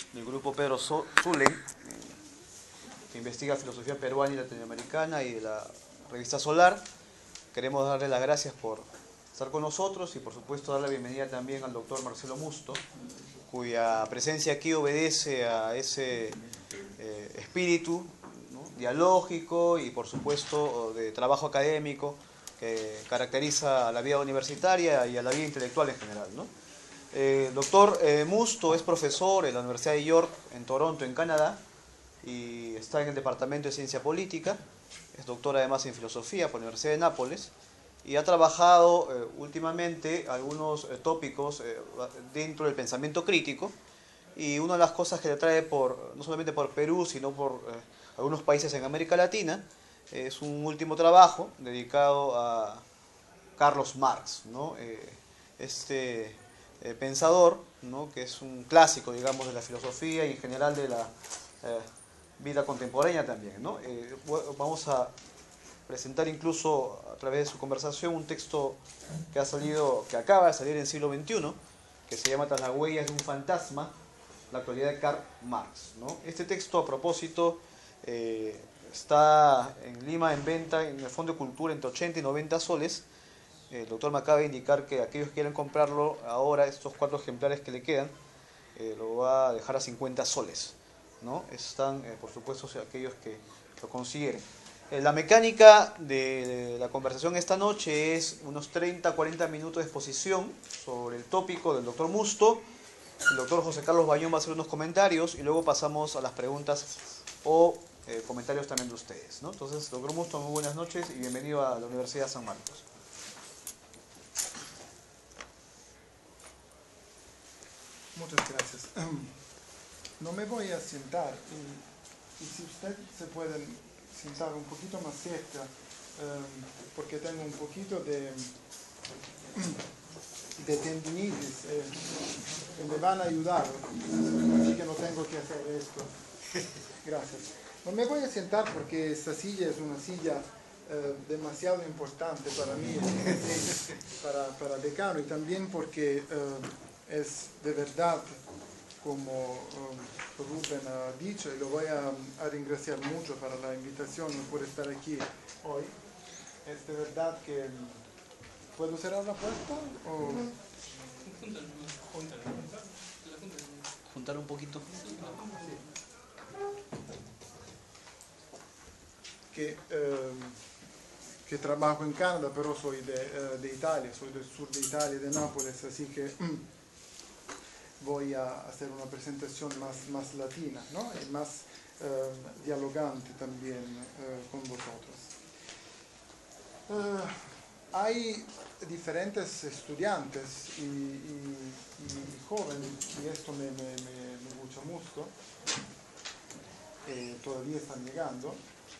del grupo Pedro Zulen, que investiga filosofía peruana y latinoamericana, y de la revista Solar. Queremos darle las gracias por estar con nosotros y por supuesto dar la bienvenida también al doctor Marcelo Musto, cuya presencia aquí obedece a ese espíritu, ¿no?, dialógico y por supuesto de trabajo académico que caracteriza a la vida universitaria y a la vida intelectual en general, ¿no? El doctor Musto es profesor en la Universidad de York en Toronto, en Canadá, y está en el Departamento de Ciencia Política. Es doctor además en Filosofía por la Universidad de Nápoles y ha trabajado últimamente algunos tópicos dentro del pensamiento crítico, y una de las cosas que le trae no solamente por Perú, sino por algunos países en América Latina, es un último trabajo dedicado a Carlos Marx, ¿no? Pensador, ¿no?, que es un clásico, digamos, de la filosofía y en general de la vida contemporánea también, ¿no? Vamos a presentar incluso a través de su conversación un texto que acaba de salir en siglo XXI, que se llama Tras las huellas de un fantasma, la actualidad de Karl Marx, ¿no? Este texto, a propósito, está en Lima en venta en el Fondo de Cultura entre 80 y 90 soles. El doctor me acaba de indicar que aquellos que quieran comprarlo ahora, estos 4 ejemplares que le quedan, lo va a dejar a 50 soles, ¿no? Están, por supuesto, aquellos que lo consideren. La mecánica de la conversación esta noche es unos 30-40 minutos de exposición sobre el tópico del doctor Musto. El doctor José Carlos Bayón va a hacer unos comentarios y luego pasamos a las preguntas o comentarios también de ustedes, ¿no? Entonces, doctor Musto, muy buenas noches y bienvenido a la Universidad de San Marcos. Muchas gracias. No me voy a sentar y si usted se pueden sentar un poquito más cerca, porque tengo un poquito de tendinitis, me van a ayudar, así que no tengo que hacer esto. Gracias. No me voy a sentar porque esta silla es una silla demasiado importante para mí, para decano, y también porque es de verdad, como Rubén ha dicho, y lo voy a agradecer mucho para la invitación por estar aquí hoy. Es de verdad que... ¿Puedo cerrar la puerta? O... Juntar un poquito. Que trabajo en Canadá, pero soy de Italia, soy del sur de Italia, de Nápoles, así que voy a hacer una presentación más latina, ¿no? Y más dialogante también con vosotros. Hay diferentes estudiantes y jóvenes, y esto me gusta mucho, todavía están llegando.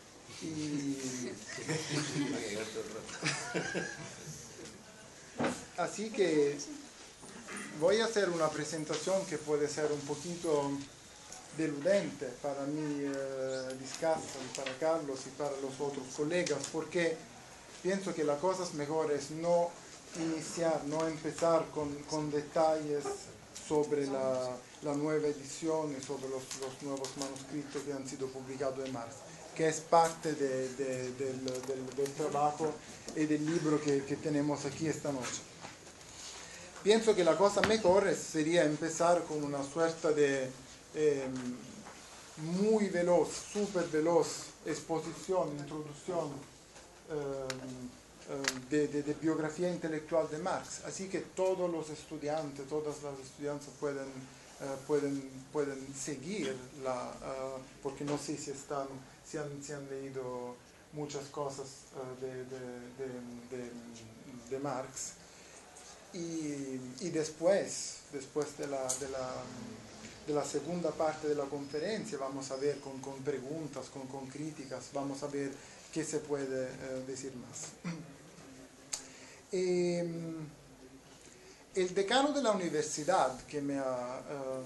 Así que voy a hacer una presentación que puede ser un poquito deludente para mí, Discasta, y para Carlos y para los otros colegas, porque pienso que la cosa es mejor es no iniciar, no empezar con detalles sobre la nueva edición y sobre los nuevos manuscritos que han sido publicados de Marx, que es parte del trabajo y del libro que tenemos aquí esta noche. Pienso que la cosa mejor sería empezar con una suerte de muy veloz, súper veloz exposición, introducción de biografía intelectual de Marx. Así que todos los estudiantes, todas las estudiantes pueden seguirla, porque no sé si han leído muchas cosas de Marx. Y después de la segunda parte de la conferencia vamos a ver con preguntas, con críticas, vamos a ver qué se puede decir más. El decano de la universidad que me ha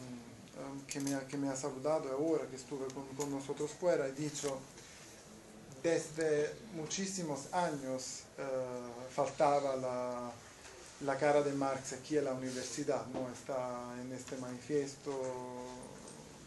saludado ahora, que estuve con nosotros fuera, ha dicho: desde muchísimos años faltaba la cara de Marx aquí en la universidad, ¿no? Está en este manifiesto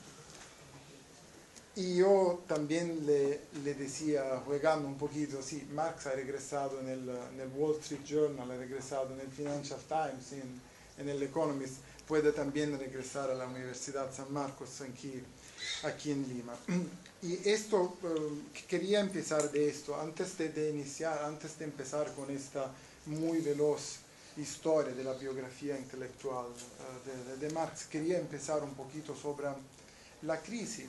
Y yo también le decía, jugando un poquito, sí, Marx ha regresado en el Wall Street Journal, ha regresado en el Financial Times, en el Economist, puede también regresar a la Universidad San Marcos aquí en Lima. Y esto, quería empezar de esto, antes de empezar con esta muy veloz historia de la biografía intelectual de Marx, quería empezar un poquito sobre la crisis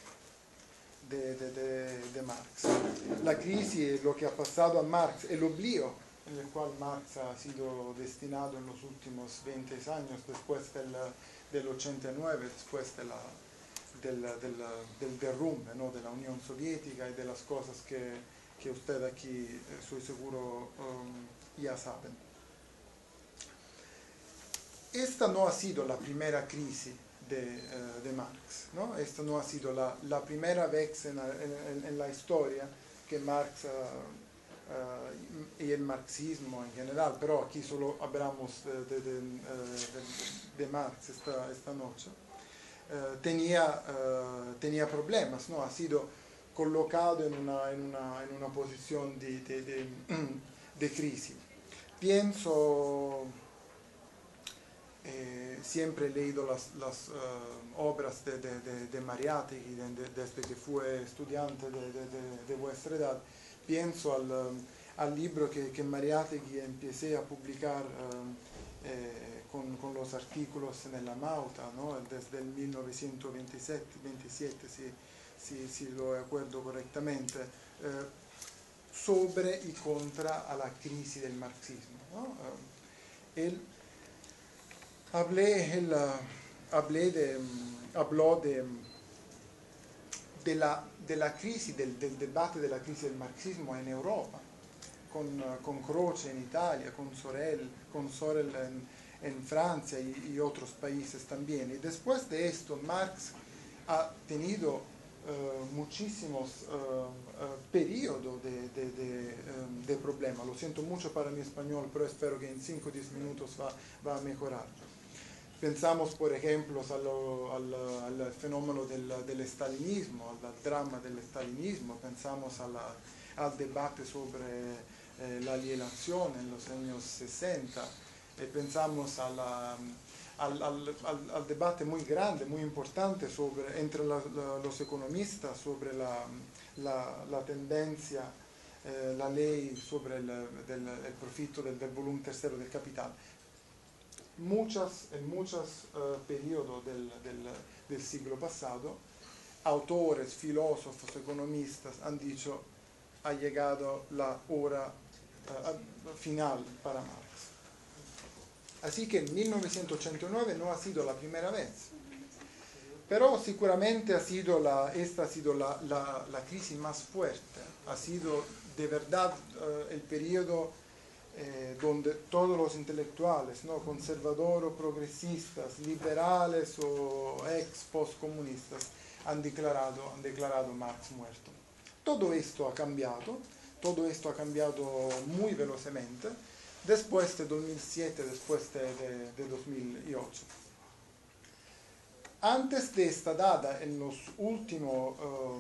de Marx. La crisis, lo que ha pasado a Marx, el oblío en el cual Marx ha sido destinado en los últimos 20 años, después del 89, después del derrumbe, ¿no?, de la Unión Soviética y de las cosas que usted aquí, estoy seguro, ya saben. Esta no ha sido la primera crisis de Marx, ¿no? Esta no ha sido la primera vez en la historia que Marx y el marxismo en general, pero aquí solo hablamos de Marx esta noche, tenía problemas, ¿no? Ha sido colocado en una posición de crisis. Pienso... siempre he leído las obras de Mariátegui desde que fue estudiante de vuestra edad. Pienso al libro que Mariátegui empecé a publicar con los artículos en la Mauta, ¿no?, desde el 1927, si lo acuerdo correctamente, sobre y contra a la crisis del marxismo, ¿no? Habló de la crisis, del debate de la crisis del marxismo en Europa, con Croce en Italia, con Sorel en Francia y otros países también. Y después de esto, Marx ha tenido muchísimos periodos de problemas. Lo siento mucho para mi español, pero espero que en 5 o 10 minutos va a mejorar. Pensamos, por ejemplo, al fenómeno del estalinismo, al drama del estalinismo, pensamos al debate sobre la alienación en los años 60, pensamos al debate muy grande, muy importante entre los economistas sobre la tendencia, la ley sobre el profito del volumen tercero del capital. En muchos periodos del siglo pasado, autores, filósofos, economistas han dicho ha llegado la hora final para Marx. Así que en 1989 no ha sido la primera vez, pero seguramente esta ha sido la crisis más fuerte, ha sido de verdad el periodo donde todos los intelectuales, ¿no?, conservadores o progresistas, liberales o ex-postcomunistas, han declarado Marx muerto. Todo esto ha cambiado muy velozmente, después de 2007, después de 2008. Antes de esta data, en los últimos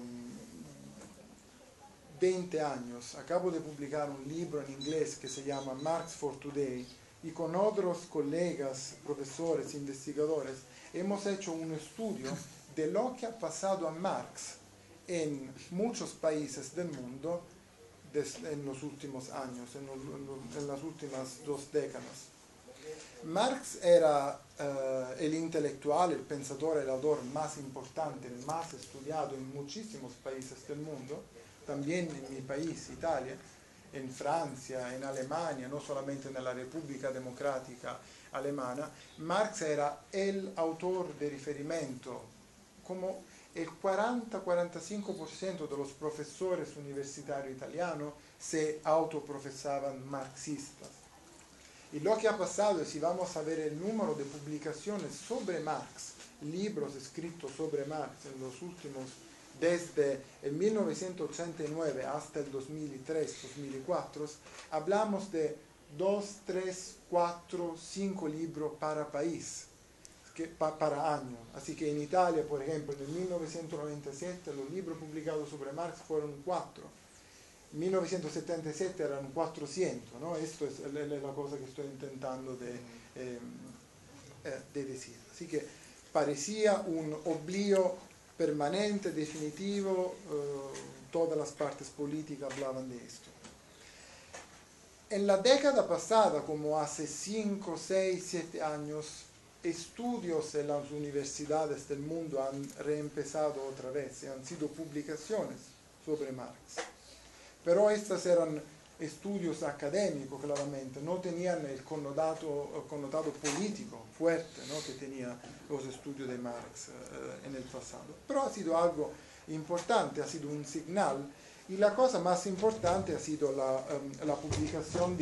20 años, acabo de publicar un libro en inglés que se llama Marx for Today, y con otros colegas, profesores, investigadores, hemos hecho un estudio de lo que ha pasado a Marx en muchos países del mundo en los últimos años, en las últimas 2 décadas. Marx era el intelectual, el pensador, el autor más importante, el más estudiado en muchísimos países del mundo, también en mi país, Italia, en Francia, en Alemania, no solamente en la República Democrática Alemana. Marx era el autor de riferimento, como el 40-45% de los profesores universitarios italianos se autoprofesaban marxistas. Y lo que ha pasado es, si vamos a ver el número de publicaciones sobre Marx, libros escritos sobre Marx en los últimos, desde el 1989 hasta el 2003-2004, hablamos de 2, 3, 4, 5 libros para país. para año. Así que en Italia, por ejemplo, en 1997 los libros publicados sobre Marx fueron 4. En 1977 eran 400, ¿no? Esto es la cosa que estoy intentando de decir. Así que parecía un oblío permanente, definitivo, todas las partes políticas hablaban de esto. En la década pasada, como hace 5, 6, 7 años, estudios en las universidades del mundo han reempezado otra vez y han sido publicaciones sobre Marx. Pero estos eran estudios académicos, claramente, no tenían el connotado político fuerte, ¿no?, que tenían los estudios de Marx en el pasado. Pero ha sido algo importante, ha sido un señal, y la cosa más importante ha sido la publicación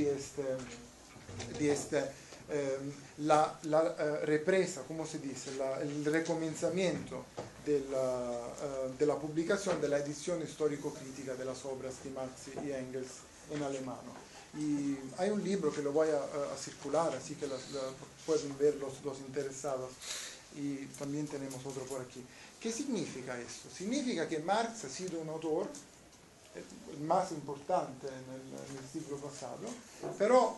la represa, ¿cómo se dice? El recomenzamiento de la publicación de la edición histórico-crítica de las obras de Marx y Engels en alemán. Y hay un libro que lo voy a circular, así que pueden ver los interesados. Y también tenemos otro por aquí. ¿Qué significa esto? Significa que Marx ha sido un autor el más importante en el siglo pasado, pero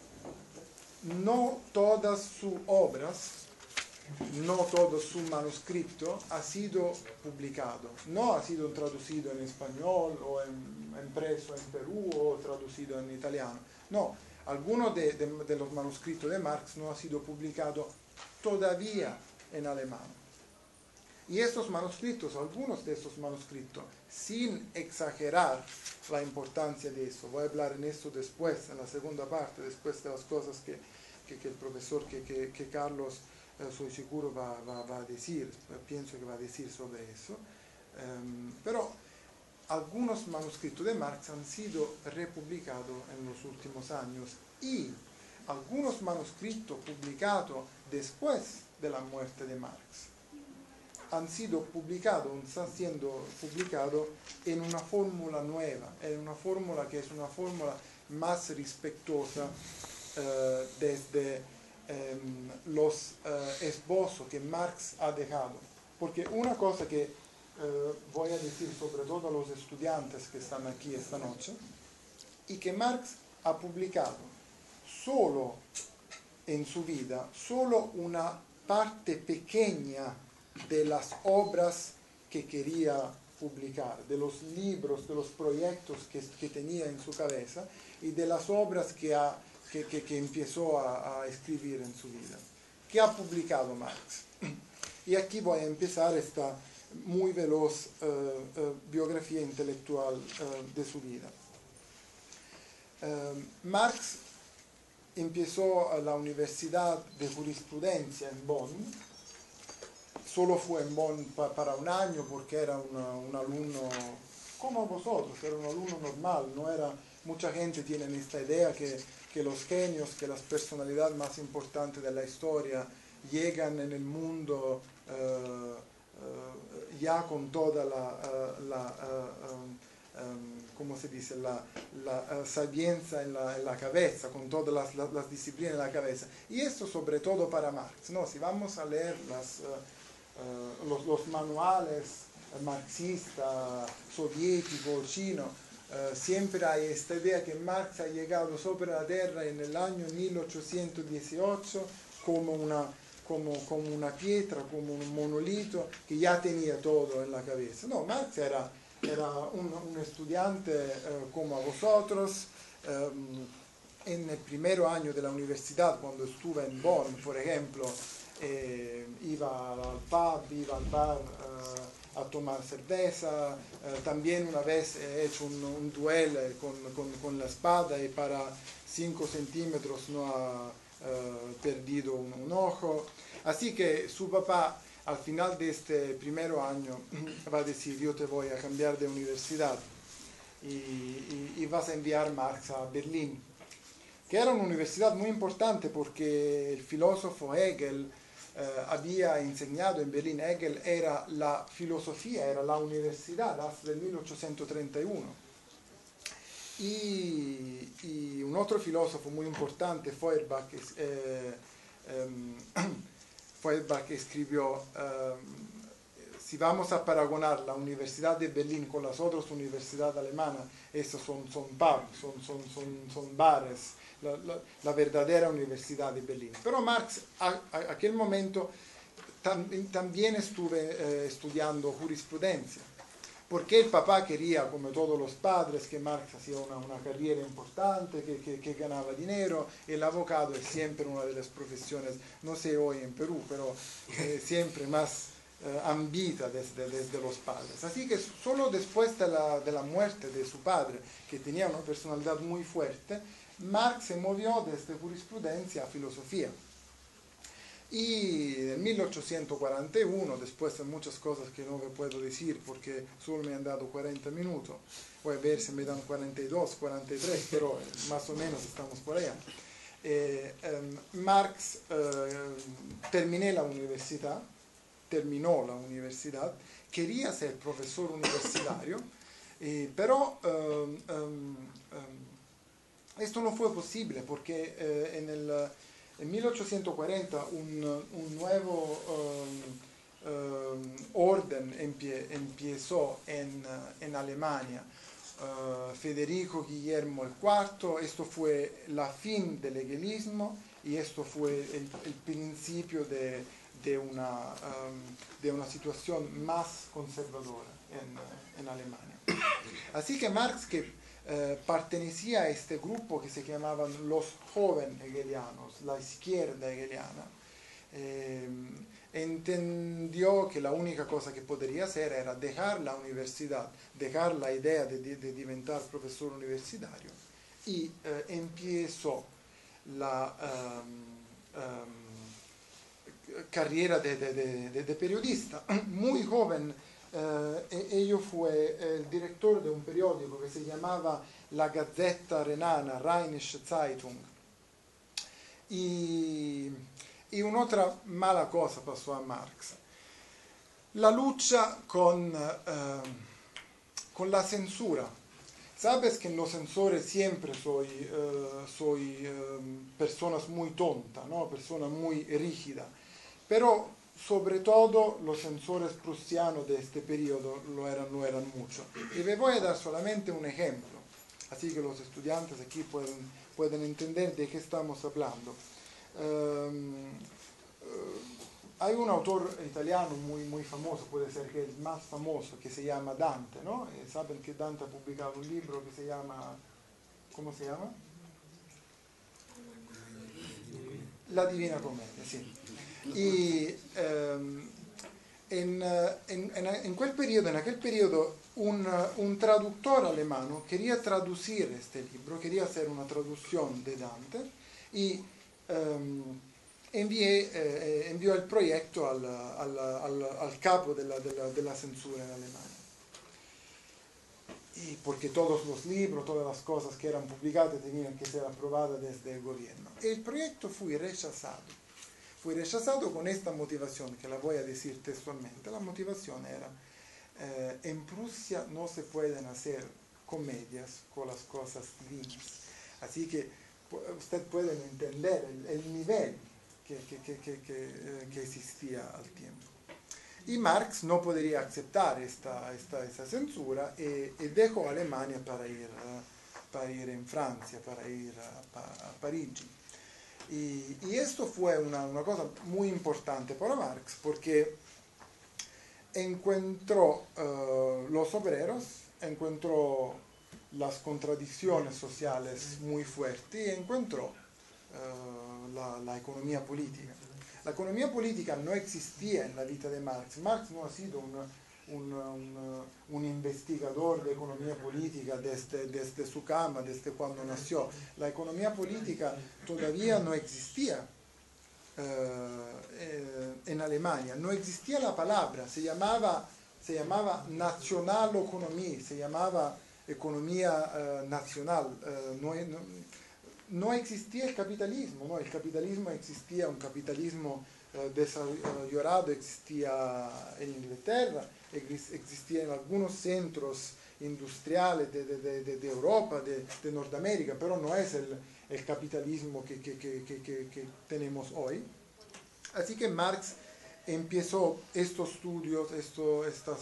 no todas sus obras, no todo su manuscrito ha sido publicado, no ha sido traducido en español o impreso en Perú o traducido en italiano. No, algunos de los manuscritos de Marx no ha sido publicado todavía en alemán. Y estos manuscritos, algunos de estos manuscritos, sin exagerar la importancia de eso, voy a hablar en esto después, en la segunda parte, después de las cosas que el profesor, que Carlos, soy seguro va a decir, pienso que va a decir sobre eso. Pero algunos manuscritos de Marx han sido republicados en los últimos años y algunos manuscritos publicados después de la muerte de Marx han sido publicados, están siendo publicados en una fórmula nueva, en una fórmula que es una fórmula más respetuosa desde los esbozos que Marx ha dejado. Porque una cosa que voy a decir sobre todo a los estudiantes que están aquí esta noche, y que Marx ha publicado solo en su vida, solo una parte pequeña de las obras que quería publicar, de los libros, de los proyectos que tenía en su cabeza y de las obras que empezó a escribir en su vida. ¿Qué ha publicado Marx? Y aquí voy a empezar esta muy veloz biografía intelectual de su vida. Marx empezó a la Universidad de Jurisprudencia en Bonn. Solo fue en Bonn para un año porque era un alumno como vosotros, era un alumno normal, no era, mucha gente tiene esta idea que los genios, que las personalidades más importantes de la historia llegan en el mundo ya con toda ¿cómo se dice? La sabienza en la cabeza, con todas las disciplinas en la cabeza. Y esto sobre todo para Marx, ¿no? Si vamos a leer los manuales marxistas, soviéticos, chinos, siempre hay esta idea que Marx ha llegado sobre la Tierra en el año 1818 como una piedra, como un monolito que ya tenía todo en la cabeza. No, Marx era un estudiante como vosotros. En el primer año de la universidad, cuando estuve en Bonn, por ejemplo, iba al pub, iba al bar a tomar cerveza. También una vez he hecho un duelo con la espada y para 5 centímetros no ha perdido un ojo. Así que su papá, al final de este primer año, va a decir: yo te voy a cambiar de universidad y vas a enviar Marx a Berlín, que era una universidad muy importante porque el filósofo Hegel había enseñado en Berlín. Hegel era la filosofía, era la universidad hasta el 1831. Y un otro filósofo muy importante, Feuerbach, Feuerbach escribió, si vamos a paragonar la Universidad de Berlín con las otras universidades alemanas, esas son pubs, son bares, la verdadera Universidad de Berlín. Pero Marx, a aquel momento, también estuve estudiando jurisprudencia, porque el papá quería, como todos los padres, que Marx hacía una carrera importante, que ganaba dinero. El abogado es siempre una de las profesiones, no sé hoy en Perú, pero siempre más ambita desde los padres. Así que solo después de la muerte de su padre, que tenía una personalidad muy fuerte, Marx se movió desde jurisprudencia a filosofía. Y en 1841, después de muchas cosas que no me puedo decir porque solo me han dado 40 minutos, voy a ver si me dan 42, 43, pero más o menos estamos por allá. Marx terminó la universidad, quería ser profesor universitario, pero esto no fue posible porque en 1840 un nuevo orden empezó en Alemania. Federico Guillermo IV, esto fue la fin del hegelismo y esto fue el principio de una situación más conservadora en Alemania. Así que Marx, que pertenecía a este grupo que se llamaban los jóvenes hegelianos, la izquierda hegeliana, entendió que la única cosa que podría hacer era dejar la universidad, dejar la idea de diventar profesor universitario, y empezó la carrera de periodista. Muy joven, ello fue el director de un periódico que se llamaba La Gazzetta Renana, Rheinische Zeitung. Y un'altra mala cosa pasó a Marx. La lucha con la censura. Sabes que en los censores siempre soy personas muy tontas, ¿no? Personas muy rígidas. Pero sobre todo los censores prusianos de este periodo lo eran mucho. Y me voy a dar solamente un ejemplo, así que los estudiantes aquí pueden entender de qué estamos hablando. Hay un autor italiano muy famoso, puede ser que el más famoso, que se llama Dante, ¿no? Saben que Dante ha publicado un libro que se llama, ¿cómo se llama? La Divina Comedia, sí. Y en aquel periodo, un traductor alemán quería traducir este libro, quería hacer una traducción de Dante y envió el proyecto al capo de la censura en Alemania. Y porque todos los libros, todas las cosas que eran publicadas tenían que ser aprobadas desde el gobierno. El proyecto fue rechazado. Fue rechazado con esta motivación, que la voy a decir textualmente. La motivación era, en Prusia no se pueden hacer comedias con las cosas divinas. Así que ustedes pueden entender el nivel que existía al tiempo. Y Marx no podría aceptar esta censura y dejó Alemania para ir en Francia, para ir a París. Y esto fue una cosa muy importante para Marx porque encontró los obreros, encontró las contradicciones sociales muy fuertes y encontró la economía política. La economía política no existía en la vida de Marx. Marx no ha sido un investigador de economía política desde su cama, desde cuando nació. La economía política todavía no existía en Alemania. No existía la palabra, se llamaba Nationaleconomie, se llamaba economía nacional. No existía el capitalismo, ¿no? El capitalismo existía, un capitalismo desarrollado existía en Inglaterra, existía en algunos centros industriales de Europa, de Norteamérica, pero no es el capitalismo que tenemos hoy. Así que Marx empezó estos estudios, esta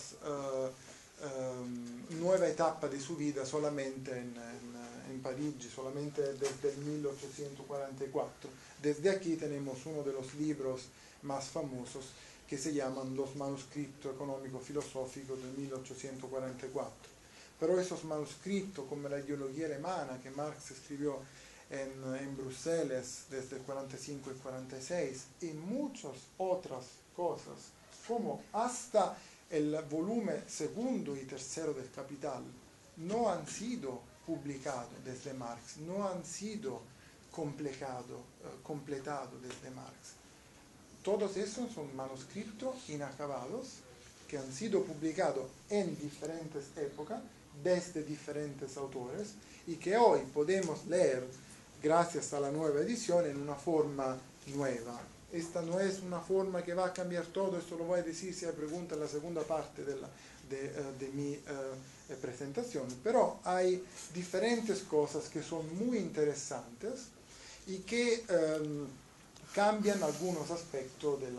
nueva etapa de su vida solamente en Parigi, solamente desde el 1844. Desde aquí tenemos uno de los libros más famosos que se llaman Los manuscritos económico-filosóficos de 1844. Pero esos manuscritos, como la ideología alemana que Marx escribió en Bruselas desde el 45 y 46, y muchas otras cosas, como hasta el volumen segundo y tercero del Capital, no han sido publicados desde Marx, no han sido completados desde Marx. Todos esos son manuscritos inacabados que han sido publicados en diferentes épocas, desde diferentes autores, y que hoy podemos leer gracias a la nueva edición en una forma nueva. Esta no es una forma que va a cambiar todo, esto lo voy a decir si hay preguntas en la segunda parte de mi presentación, pero hay diferentes cosas que son muy interesantes y que cambian algunos aspectos del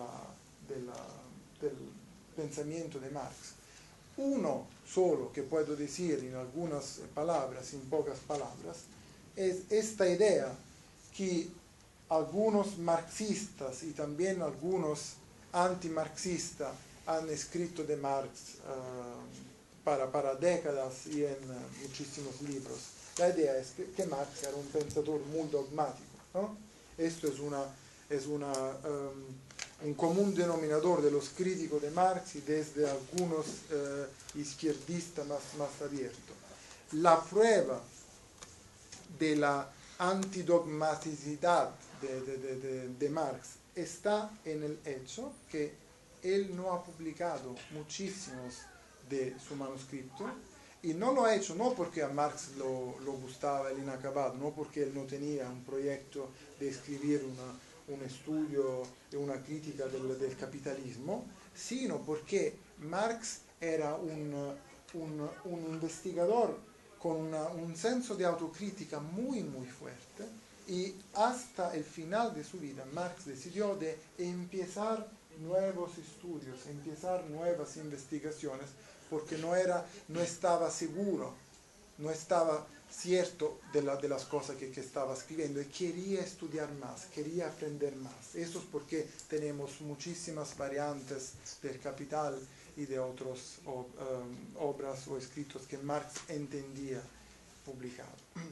pensamiento de Marx. Uno solo que puedo decir en algunas palabras, en pocas palabras, es esta idea que algunos marxistas y también algunos antimarxistas han escrito de Marx para décadas y en muchísimos libros. La idea es que Marx era un pensador muy dogmático, ¿no? Esto es un común denominador de los críticos de Marx y desde algunos izquierdistas más abiertos. La prueba de la antidogmaticidad de Marx está en el hecho que él no ha publicado muchísimos de su manuscrito, y no lo ha hecho no porque a Marx lo gustaba el inacabado, no porque él no tenía un proyecto de escribir un estudio y una crítica del capitalismo, sino porque Marx era un investigador con un senso de autocrítica muy fuerte, y hasta el final de su vida Marx decidió de empezar nuevos estudios, empezar nuevas investigaciones, porque no estaba seguro, no estaba cierto de las cosas que estaba escribiendo, y quería estudiar más, quería aprender más. Eso es porque tenemos muchísimas variantes del Capital y de otras obras o escritos que Marx entendía publicar.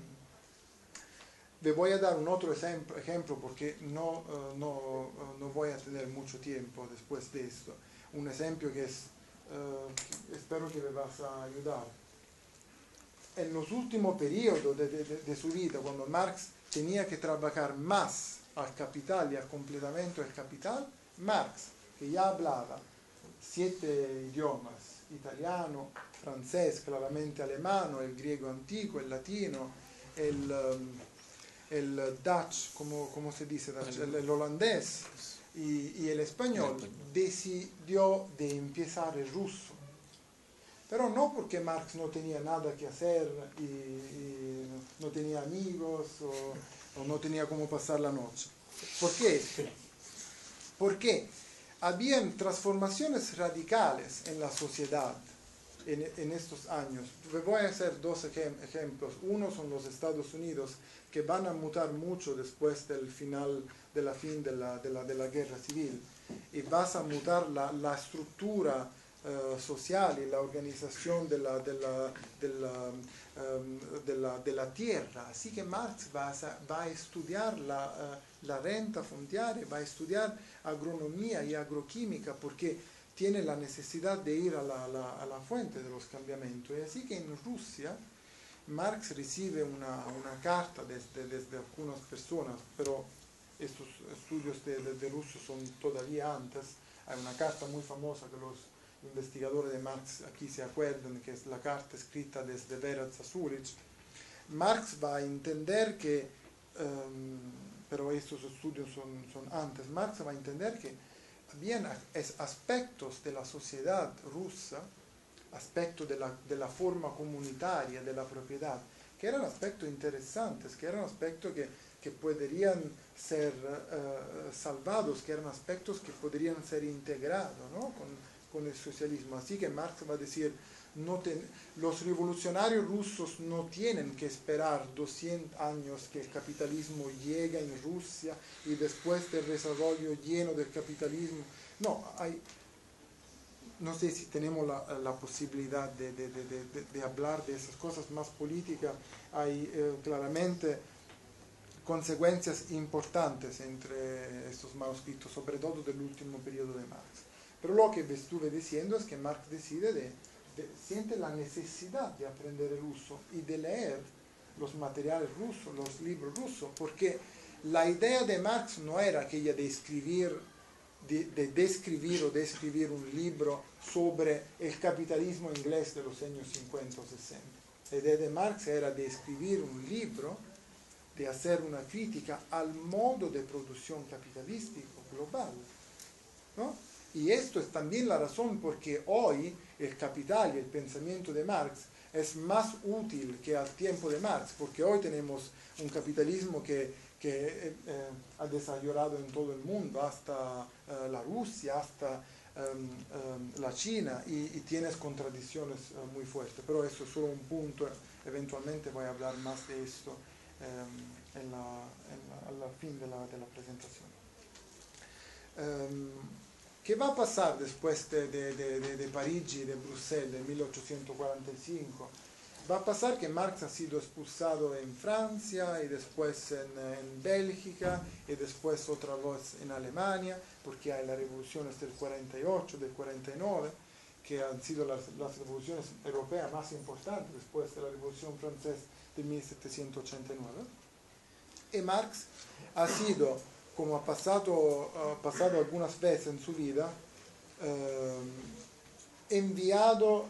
Le voy a dar un otro ejemplo porque no voy a tener mucho tiempo después de esto. Un ejemplo que espero que me vas a ayudar. En los últimos periodos de su vida, cuando Marx tenía que trabajar más al capital y al completamiento del capital, Marx, que ya hablaba 7 idiomas, italiano, francés, claramente alemán, el griego antiguo, el latino, el Dutch, como se dice, el holandés y el español, decidió de empezar el ruso. Pero no porque Marx no tenía nada que hacer y no tenía amigos o no tenía cómo pasar la noche. ¿Por qué? Porque habían transformaciones radicales en la sociedad en estos años. Voy a hacer 2 ejemplos. Uno son los Estados Unidos, que van a mutar mucho después del final de la guerra civil, y vas a mutar la estructura social y la organización de la tierra. Así que Marx va a estudiar la renta fondiaria, va a estudiar agronomía y agroquímica, porque tiene la necesidad de ir a la fuente de los cambiamientos. Y así que en Rusia Marx recibe una carta desde algunas personas, pero estos estudios de ruso son todavía antes. Hay una carta muy famosa que los investigadores de Marx aquí se acuerdan, que es la carta escrita desde Veraz a Zurich. Marx va a entender que, pero estos estudios son antes, Marx va a entender que habían aspectos de la sociedad rusa, aspectos de la forma comunitaria de la propiedad, que eran aspectos interesantes, que eran aspectos que que podrían ser salvados, que eran aspectos que podrían ser integrados, ¿no?, con el socialismo. Así que Marx va a decir, los revolucionarios rusos no tienen que esperar 200 años que el capitalismo llegue en Rusia y después del desarrollo lleno del capitalismo. No, no sé si tenemos la posibilidad de hablar de esas cosas más políticas. Hay claramente consecuencias importantes entre estos manuscritos, sobre todo del último periodo de Marx. Pero lo que estuve diciendo es que Marx siente la necesidad de aprender el ruso y de leer los materiales rusos, los libros rusos, porque la idea de Marx no era aquella de escribir un libro sobre el capitalismo inglés de los años 50 o 60. La idea de Marx era de escribir un libro, de hacer una crítica al modo de producción capitalístico global, ¿no? Y esto es también la razón por qué hoy el capital y el pensamiento de Marx es más útil que al tiempo de Marx, porque hoy tenemos un capitalismo que ha desarrollado en todo el mundo, hasta la Rusia, hasta la China, y tienes contradicciones muy fuertes. Pero eso es solo un punto, eventualmente voy a hablar más de esto al fin de la presentación. ¿Qué va a pasar después de París y de Bruselas en 1845? Va a pasar que Marx ha sido expulsado en Francia y después en Bélgica y después otra vez en Alemania, porque hay las revoluciones del 48, del 49, que han sido las revoluciones europeas más importantes después de la Revolución Francesa de 1789. Y Marx ha sido, como ha pasado algunas veces en su vida, enviado,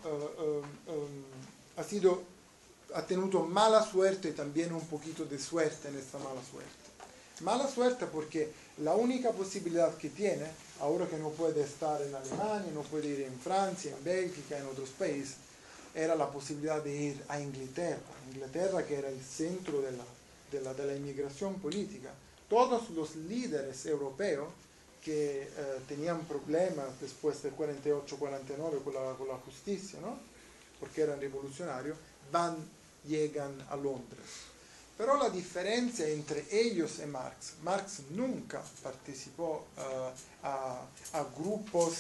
ha tenido mala suerte y también un poquito de suerte en esta mala suerte. Mala suerte porque la única posibilidad que tiene, ahora que no puede estar en Alemania, no puede ir en Francia, en Bélgica, en otros países, era la posibilidad de ir a Inglaterra, que era el centro de la inmigración política. Todos los líderes europeos que tenían problemas después del 48-49 con la justicia, ¿no?, porque eran revolucionarios, llegan a Londres. Pero la diferencia entre ellos y Marx nunca participó a grupos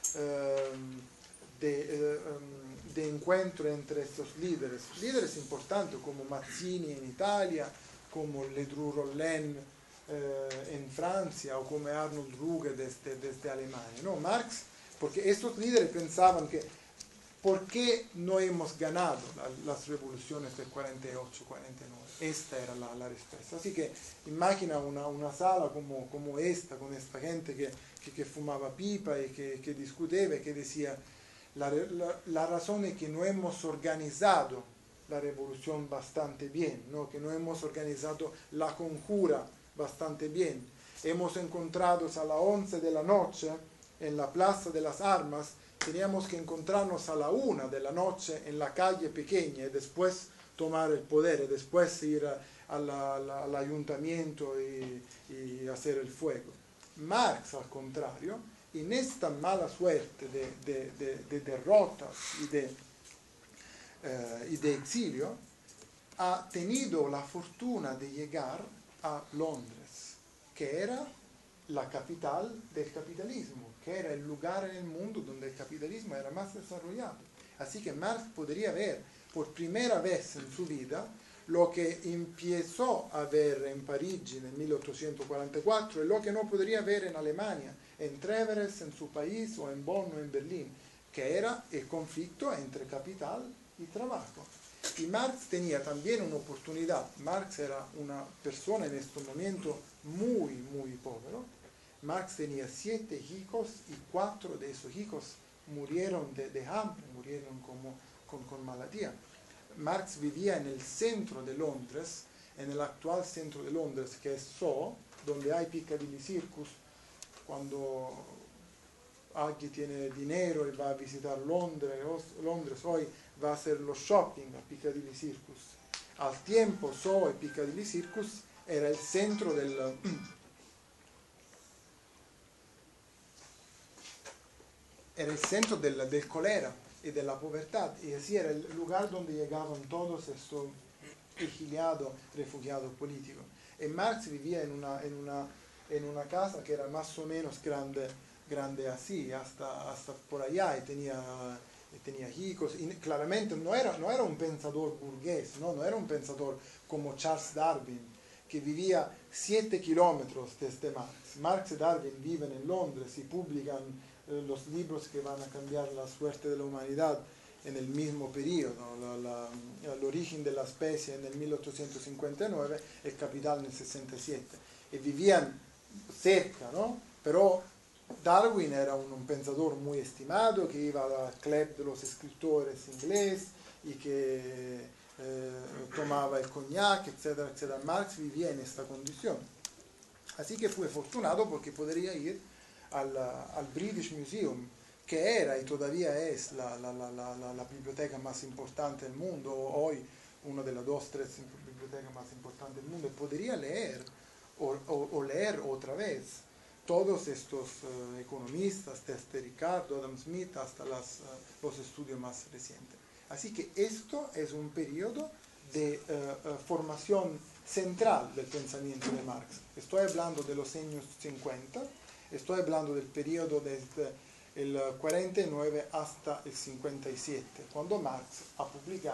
de encuentro entre estos líderes importantes como Mazzini en Italia, como Ledru-Rollin en Francia o como Arnold Ruge desde Alemania. No, Marx, porque estos líderes pensaban que ¿por qué no hemos ganado las revoluciones del 48-49? Esta era la respuesta. Así que imagina una sala como esta, con esta gente que fumaba pipa y que discutía y que decía, la razón es que no hemos organizado la revolución bastante bien, ¿no?, que no hemos organizado la conjura bastante bien. Hemos encontrado a las 11 de la noche en la Plaza de las Armas, teníamos que encontrarnos a la 1 de la noche en la calle pequeña y después tomar el poder y después ir al ayuntamiento y hacer el fuego. Marx, al contrario, en esta mala suerte de derrotas y de exilio, ha tenido la fortuna de llegar a Londres, que era la capital del capitalismo, que era el lugar en el mundo donde el capitalismo era más desarrollado. Así que Marx podría ver por primera vez en su vida lo que empezó a ver en París en 1844 y lo que no podría ver en Alemania, en Treveres, en su país, o en Bonn o en Berlín, que era el conflicto entre capital y trabajo. Y Marx tenía también una oportunidad. Marx era una persona en este momento muy, muy pobre. Marx tenía 7 hijos y 4 de esos hijos murieron de hambre, murieron con maladía. Marx vivía en el centro de Londres, en el actual centro de Londres, que es Soho, donde hay Piccadilly Circus. Cuando alguien tiene dinero y va a visitar Londres hoy, va a hacer los shopping a Piccadilly Circus. Al tiempo, Soho y Piccadilly Circus era el centro del cólera y de la pobreza, y así era el lugar donde llegaban todos estos exiliados, refugiados políticos. Y Marx vivía en una casa que era más o menos grande así, hasta por allá, y tenía hijos, y claramente no era un pensador burgués, no era un pensador como Charles Darwin, que vivía 7 kilómetros desde Marx. Marx y Darwin viven en Londres y publican los libros que van a cambiar la suerte de la humanidad en el mismo periodo, el origen de la especie en el 1859, el Capital en el 67, y vivían cerca, ¿no? Pero Darwin era un pensador muy estimado, que iba al club de los escritores ingleses y que tomaba el coñac, etcétera, etcétera. Marx vivía en esta condición. Así que fue afortunado porque podría ir al British Museum, que era y todavía es la biblioteca más importante del mundo, hoy una de las 2, 3 bibliotecas más importantes del mundo, y podría leer o leer otra vez todos estos economistas, desde Ricardo, Adam Smith, hasta los estudios más recientes. Así que esto es un periodo de formación central del pensamiento de Marx. Estoy hablando de los años 50, estoy hablando del periodo desde el 49 hasta el 57, cuando Marx ha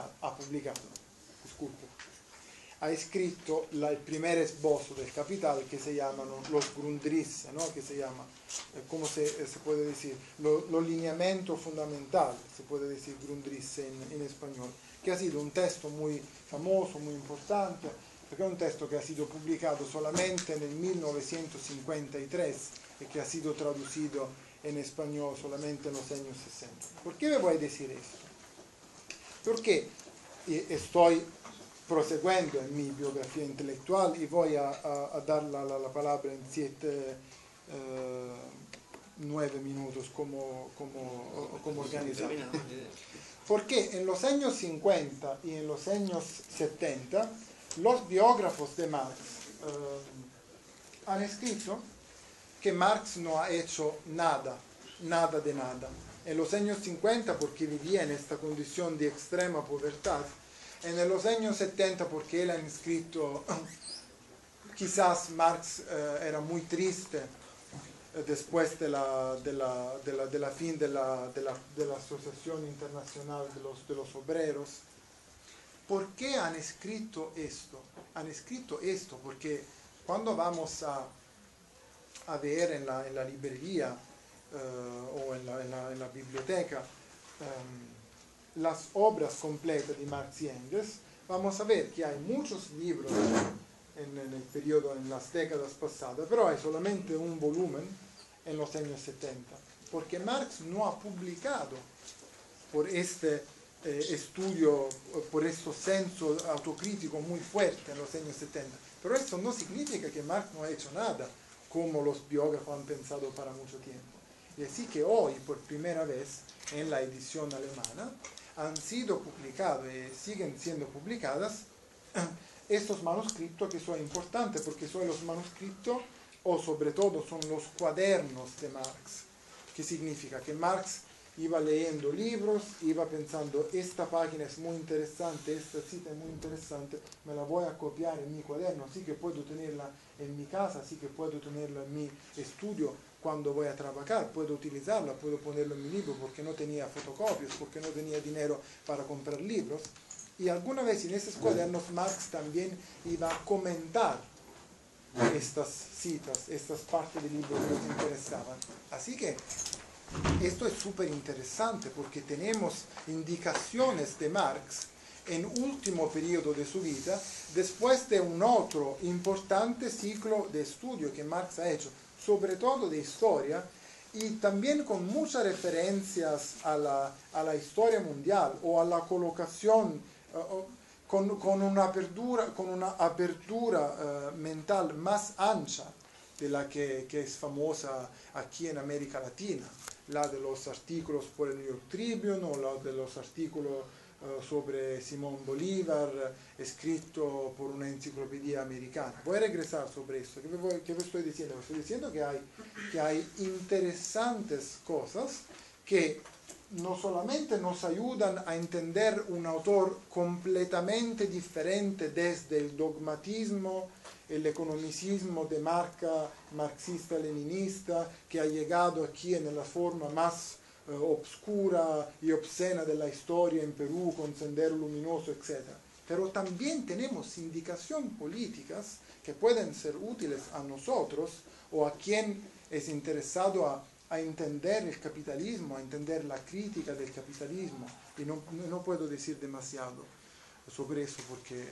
escrito el primer esbozo del Capital, que se llaman los Grundrisse, ¿no? Que se llama, ¿cómo se puede decir? Lo lineamiento fundamental, se puede decir Grundrisse en español, que ha sido un texto muy famoso, muy importante, porque es un texto que ha sido publicado solamente en el 1953 y que ha sido traducido en español solamente en los años 60. ¿Por qué me voy a decir esto? Porque estoy proseguendo en mi biografía intelectual y voy a dar la palabra en 9 minutos como organizado. Porque en los años 50 y en los años 70 los biógrafos de Marx han escrito que Marx no ha hecho nada de nada. En los años 50 porque vivía en esta condición de extrema pobreza, en los años 70 porque él ha escrito, quizás Marx era muy triste después de la fin de la Asociación Internacional de los Obreros. ¿Por qué han escrito esto? Han escrito esto porque cuando vamos a ver en la librería o en la biblioteca las obras completas de Marx y Engels, vamos a ver que hay muchos libros en el periodo, en las décadas pasadas, pero hay solamente un volumen en los años 70, porque Marx no ha publicado por este estudio, por este senso autocrítico muy fuerte en los años 70. Pero eso no significa que Marx no ha hecho nada, como los biógrafos han pensado para mucho tiempo. Y así que hoy, por primera vez, en la edición alemana, han sido publicados y siguen siendo publicadas estos manuscritos que son importantes, porque son los manuscritos, o sobre todo son los cuadernos de Marx. ¿Qué significa? Que Marx iba leyendo libros, iba pensando, esta página es muy interesante, esta cita es muy interesante, me la voy a copiar en mi cuaderno, así que puedo tenerla en mi casa, así que puedo tenerla en mi estudio cuando voy a trabajar, puedo utilizarla, puedo ponerlo en mi libro, porque no tenía fotocopias, porque no tenía dinero para comprar libros. Y alguna vez en esos cuadernos Marx también iba a comentar estas citas, estas partes del libro que nos interesaban. Así que esto es súper interesante porque tenemos indicaciones de Marx en último periodo de su vida, después de un otro importante ciclo de estudio que Marx ha hecho, sobre todo de historia, y también con muchas referencias a la historia mundial o a la colocación, con una apertura mental más ancha de la que es famosa aquí en América Latina, la de los artículos por el New York Tribune o la de los artículos sobre Simón Bolívar, escrito por una enciclopedia americana. Voy a regresar sobre esto. ¿Qué estoy diciendo? Estoy diciendo que hay interesantes cosas que no solamente nos ayudan a entender un autor completamente diferente desde el dogmatismo, el economicismo de marca marxista-leninista que ha llegado aquí en la forma más obscura y obscena de la historia en Perú con Sendero Luminoso, etc. Pero también tenemos indicaciones políticas que pueden ser útiles a nosotros o a quien es interesado a entender el capitalismo, a entender la crítica del capitalismo. Y no puedo decir demasiado sobre eso porque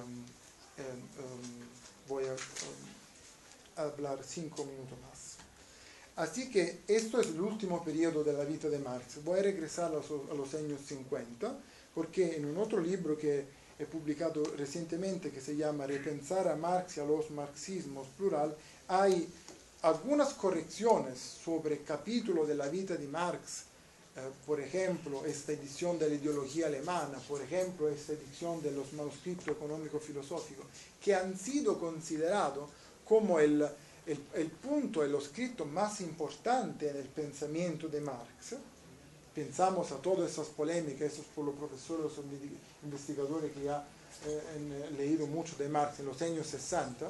voy a hablar 5 minutos más. Así que esto es el último periodo de la vida de Marx. Voy a regresar a los años 50, porque en un otro libro que he publicado recientemente, que se llama Repensar a Marx y a los marxismos plural, hay algunas correcciones sobre capítulo de la vida de Marx, por ejemplo, esta edición de la ideología alemana, por ejemplo, esta edición de los manuscritos económico-filosóficos, que han sido considerados como el punto, el escrito más importante en el pensamiento de Marx. Pensamos a todas esas polémicas, esos por los profesores, los investigadores que ya han leído mucho de Marx en los años 60.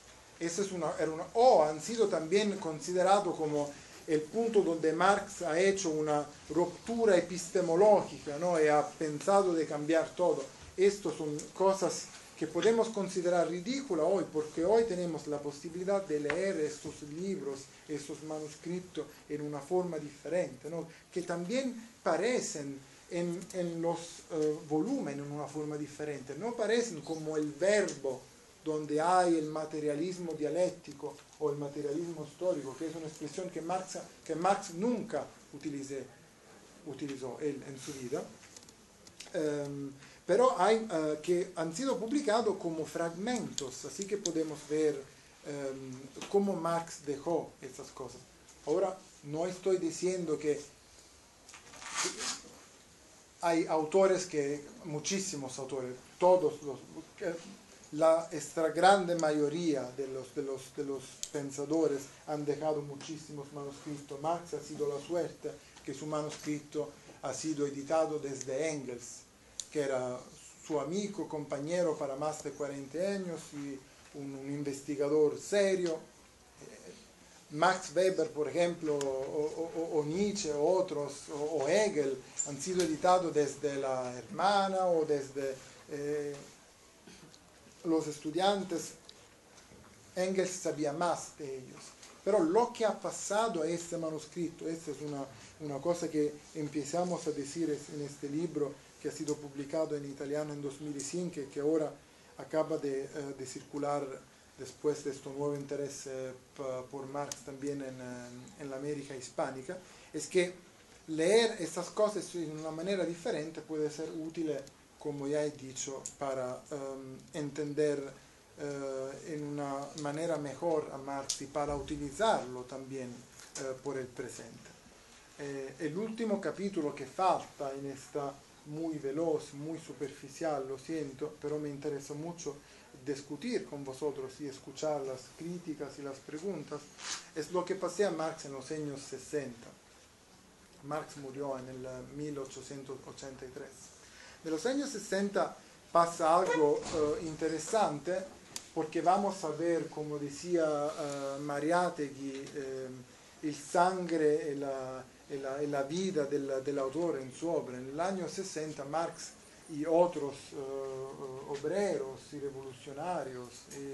Han sido también considerados como el punto donde Marx ha hecho una ruptura epistemológica, ¿no? Y ha pensado de cambiar todo. Estas son cosas que podemos considerar ridículas hoy, porque hoy tenemos la posibilidad de leer estos libros, estos manuscritos en una forma diferente, ¿no? Que también parecen en los volúmenes en una forma diferente, no parecen como el verbo donde hay el materialismo dialéctico o el materialismo histórico, que es una expresión que Marx nunca utilizó él en su vida, pero hay que han sido publicados como fragmentos, así que podemos ver cómo Marx dejó estas cosas. Ahora, no estoy diciendo que hay autores muchísimos autores, todos los... La extra grande mayoría de los pensadores han dejado muchísimos manuscritos. Marx ha sido la suerte que su manuscrito ha sido editado desde Engels, que era su amigo, compañero para más de 40 años y un investigador serio. Max Weber, por ejemplo, o Nietzsche, o otros, o Hegel, han sido editados desde la hermana o desde... los estudiantes. Engels sabía más de ellos. Pero lo que ha pasado a este manuscrito, esta es una cosa que empezamos a decir en este libro que ha sido publicado en italiano en 2005 y que ahora acaba de circular después de este nuevo interés por Marx también en la América hispánica, es que leer estas cosas de una manera diferente puede ser útil, como ya he dicho, para entender en una manera mejor a Marx y para utilizarlo también por el presente. El último capítulo que falta en esta muy veloz, muy superficial, lo siento, pero me interesa mucho discutir con vosotros y escuchar las críticas y las preguntas, es lo que pasé a Marx en los años 60. Marx murió en el 1883. De los años 60 pasa algo interesante, porque vamos a ver, como decía Mariátegui, el sangre y la vida del autor en su obra. En el año 60 Marx y otros obreros y revolucionarios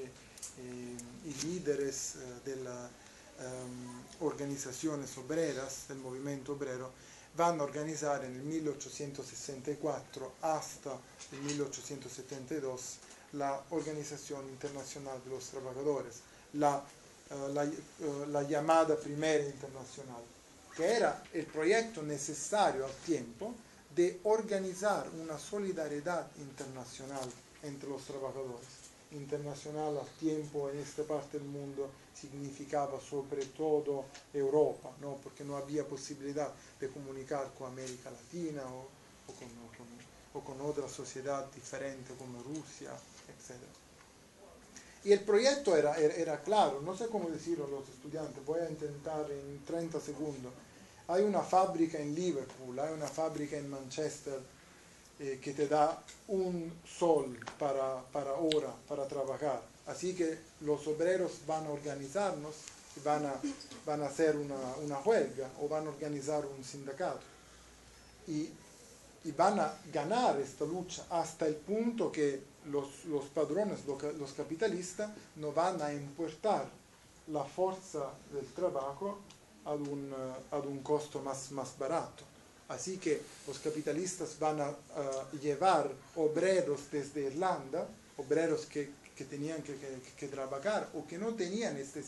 y líderes de las organizaciones obreras, del movimiento obrero, van a organizar en el 1864 hasta el 1872 la Organización Internacional de los Trabajadores, la llamada Primera Internacional, que era el proyecto necesario al tiempo de organizar una solidaridad internacional entre los trabajadores. Internacional al tiempo en esta parte del mundo significaba sobre todo Europa, ¿no? Porque no había posibilidad de comunicar con América Latina o o con otra sociedad diferente como Rusia, etc. Y el proyecto era claro, no sé cómo decirlo a los estudiantes, voy a intentar en 30 segundos. Hay una fábrica en Liverpool, hay una fábrica en Manchester que te da un sol para hora para trabajar. Así que los obreros van a organizarnos y van a hacer una huelga o van a organizar un sindicato. Y van a ganar esta lucha hasta el punto que los padrones, los capitalistas, no van a importar la fuerza del trabajo a un costo más barato. Así que los capitalistas van a llevar obreros desde Irlanda, obreros que tenían que trabajar o que no tenían este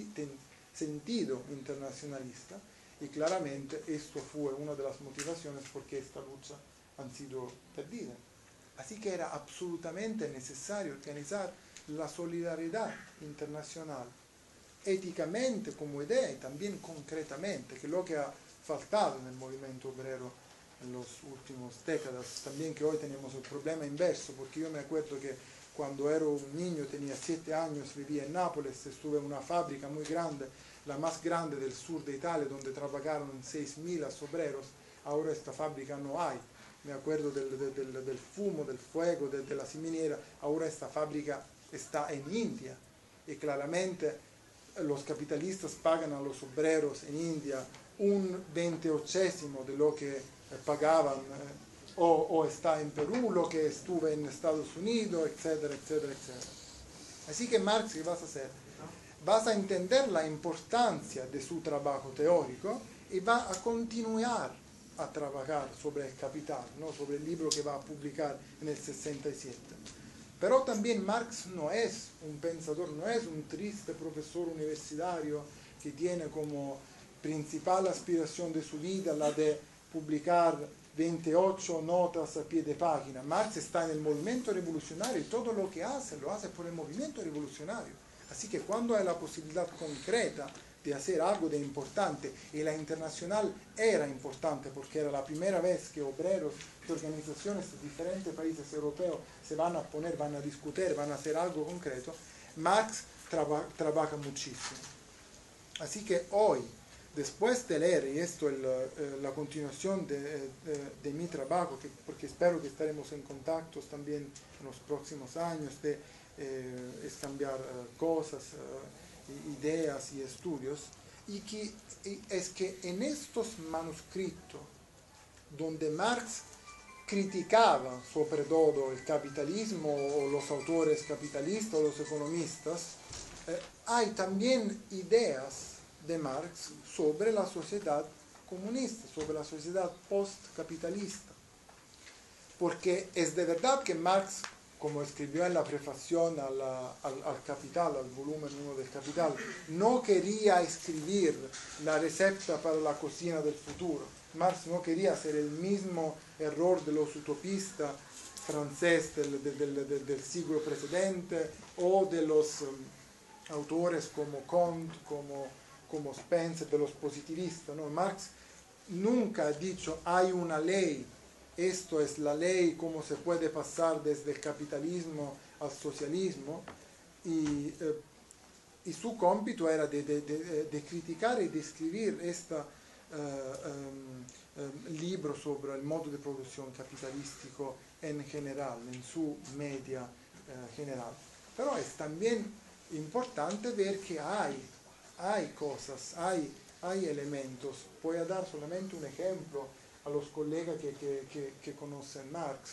sentido internacionalista, y claramente esto fue una de las motivaciones por qué esta lucha han sido perdidas. Así que era absolutamente necesario organizar la solidaridad internacional, éticamente como idea y también concretamente, que es lo que ha faltado en el movimiento obrero en las últimas décadas. También que hoy tenemos el problema inverso, porque yo me acuerdo que cuando era un niño, tenía 7 años, vivía en Nápoles, estuve en una fábrica muy grande, la más grande del sur de Italia, donde trabajaron 6.000 obreros. Ahora esta fábrica no hay. Me acuerdo del fumo, del fuego, de la chimenea. Ahora esta fábrica está en India. Y claramente los capitalistas pagan a los obreros en India un 28º de lo que pagaban, o está en Perú, lo que estuve en Estados Unidos, etcétera, etcétera, etcétera. Así que Marx, ¿qué vas a hacer? Vas a entender la importancia de su trabajo teórico y va a continuar a trabajar sobre el capital, ¿no? Sobre el libro que va a publicar en el 67. Pero también Marx no es un pensador, no es un triste profesor universitario que tiene como principal aspiración de su vida la de publicar 28 notas a pie de página. Marx está en el movimiento revolucionario y todo lo que hace, lo hace por el movimiento revolucionario. Así que cuando hay la posibilidad concreta de hacer algo de importante, y la internacional era importante porque era la primera vez que obreros de organizaciones de diferentes países europeos se van a poner, van a discutir, van a hacer algo concreto, Marx trabaja muchísimo. Así que hoy, después de leer, y esto es la continuación de mi trabajo, porque espero que estaremos en contacto también en los próximos años, es cambiar cosas, ideas y estudios, y es que en estos manuscritos, donde Marx criticaba sobre todo el capitalismo o los autores capitalistas o los economistas, hay también ideas de Marx sobre la sociedad comunista, sobre la sociedad postcapitalista. Porque es de verdad que Marx, como escribió en la prefación al Capital, al volumen 1 del Capital, no quería escribir la receta para la cocina del futuro. Marx no quería hacer el mismo error de los utopistas franceses del siglo precedente o de los autores como Comte, como Spencer, de los positivistas, ¿no? Marx nunca ha dicho hay una ley, esto es la ley, cómo se puede pasar desde el capitalismo al socialismo, y su cómpito era de criticar y de escribir este libro sobre el modo de producción capitalístico en general, en su media general. Pero es también importante ver que hay cosas, hay elementos. Voy a dar solamente un ejemplo a los colegas que conocen Marx.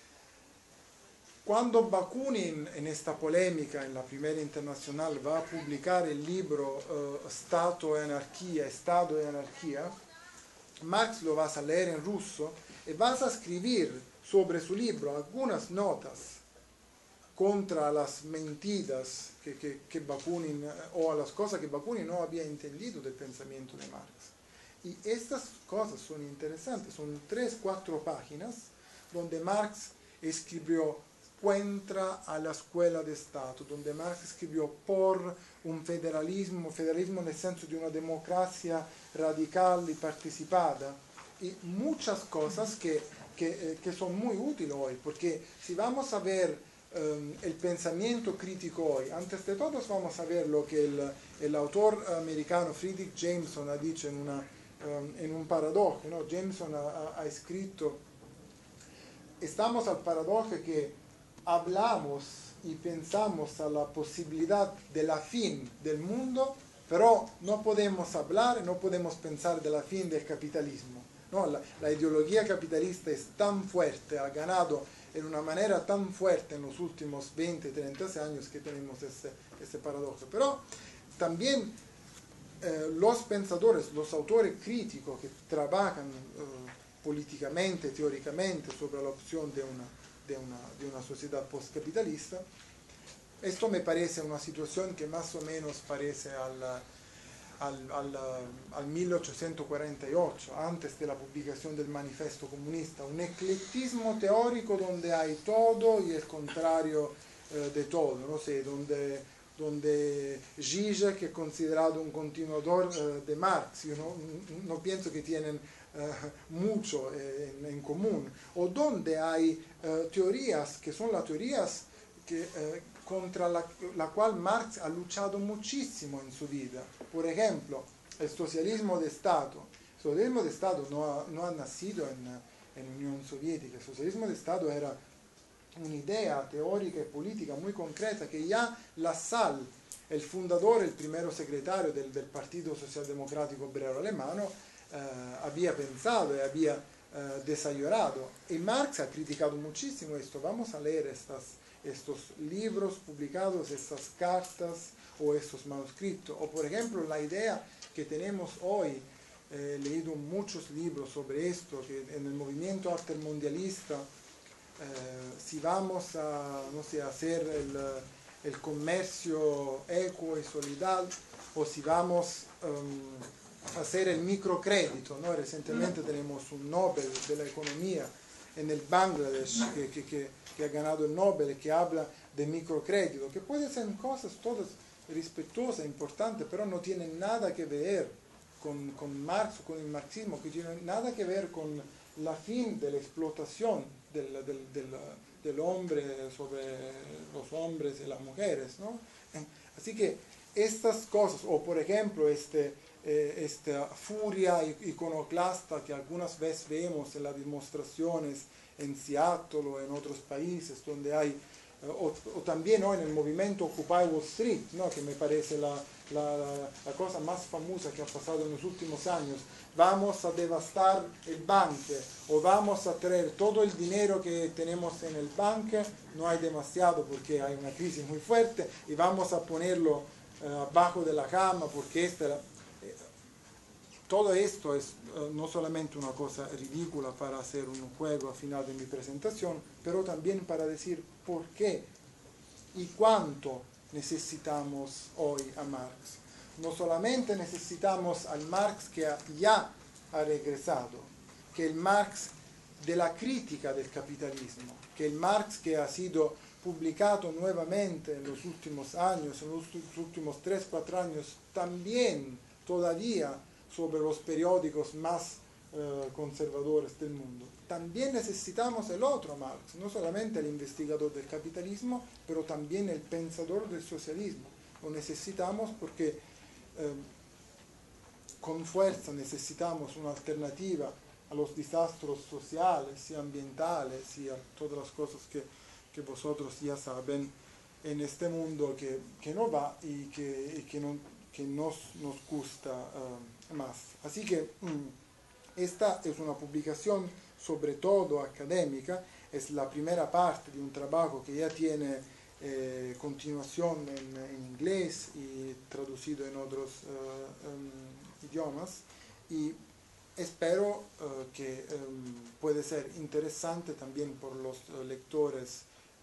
Cuando Bakunin, en esta polémica, en la Primera Internacional, va a publicar el libro Estado y Anarquía, Marx lo vas a leer en ruso y vas a escribir sobre su libro algunas notas contra las mentiras que Bakunin, o a las cosas que Bakunin no había entendido del pensamiento de Marx. Y estas cosas son interesantes, son 3-4 páginas donde Marx escribió contra a la escuela de Estado, donde Marx escribió por un federalismo en el senso de una democracia radical y participada, y muchas cosas que que son muy útiles hoy, porque si vamos a ver el pensamiento crítico hoy, antes de todo vamos a ver lo que el autor americano Friedrich Jameson ha dicho en un paradojo, ¿no? Jameson ha escrito, estamos al paradojo que hablamos y pensamos a la posibilidad de la fin del mundo, pero no podemos hablar, no podemos pensar de la fin del capitalismo, ¿no? La ideología capitalista es tan fuerte, ha ganado en una manera tan fuerte en los últimos 20, 30 años que tenemos este paradojo. Pero también los pensadores, los autores críticos que trabajan políticamente, teóricamente sobre la opción de una sociedad postcapitalista, esto me parece una situación que más o menos parece al 1848, antes de la publicación del Manifiesto Comunista, un eclectismo teórico donde hay todo y el contrario de todo, no sé, donde Zizek es considerado un continuador de Marx, yo no pienso que tienen mucho en común, o donde hay teorías que son las teorías contra la cual Marx ha luchado muchísimo en su vida. Por ejemplo, el socialismo de Estado. El socialismo de Estado no ha nacido en Unión Soviética. El socialismo de Estado era una idea teórica y política muy concreta que ya Lassalle, el fundador, el primero secretario del Partido Socialdemocrático Obrero Alemano, había pensado y había desarrollado. Y Marx ha criticado muchísimo esto. Vamos a leer estos libros publicados, estas cartas o estos manuscritos. O por ejemplo la idea que tenemos hoy, he leído muchos libros sobre esto, que en el movimiento altermundialista, si vamos a, no sé, hacer el comercio equo y solidario, o si vamos a hacer el microcrédito, ¿no? Recientemente tenemos un Nobel de la economía en el Bangladesh que ha ganado el Nobel, que habla de microcrédito, que pueden ser cosas todas respetuosas, importantes, pero no tienen nada que ver con Marx o con el marxismo, que tienen nada que ver con la fin de la explotación del hombre sobre los hombres y las mujeres, ¿no? Así que estas cosas, o por ejemplo esta furia iconoclasta que algunas veces vemos en las demostraciones en Seattle o en otros países donde hay, o también, ¿no?, en el movimiento Occupy Wall Street, ¿no?, que me parece la cosa más famosa que ha pasado en los últimos años. Vamos a devastar el banco, o vamos a traer todo el dinero que tenemos en el banco, no hay demasiado porque hay una crisis muy fuerte, y vamos a ponerlo abajo de la cama porque todo esto es no solamente una cosa ridícula para hacer un juego al final de mi presentación, pero también para decir por qué y cuánto necesitamos hoy a Marx. No solamente necesitamos al Marx que ya ha regresado, que el Marx de la crítica del capitalismo, que el Marx que ha sido publicado nuevamente en los últimos años, en los últimos 3-4 años, también todavía sobre los periódicos más conservadores del mundo. También necesitamos el otro Marx, no solamente el investigador del capitalismo, pero también el pensador del socialismo. Lo necesitamos porque con fuerza necesitamos una alternativa a los desastres sociales y ambientales y a todas las cosas que vosotros ya saben en este mundo que no va y que nos gusta más. Así que esta es una publicación sobre todo académica, es la primera parte de un trabajo que ya tiene continuación en inglés y traducido en otros idiomas, y espero que puede ser interesante también por los lectores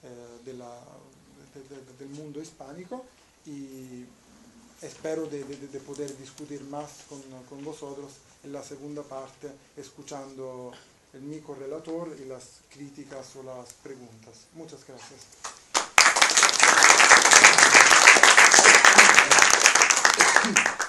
del mundo hispánico, y espero de poder discutir más con vosotros en la segunda parte, escuchando el mi correlator y las críticas o las preguntas. Muchas gracias.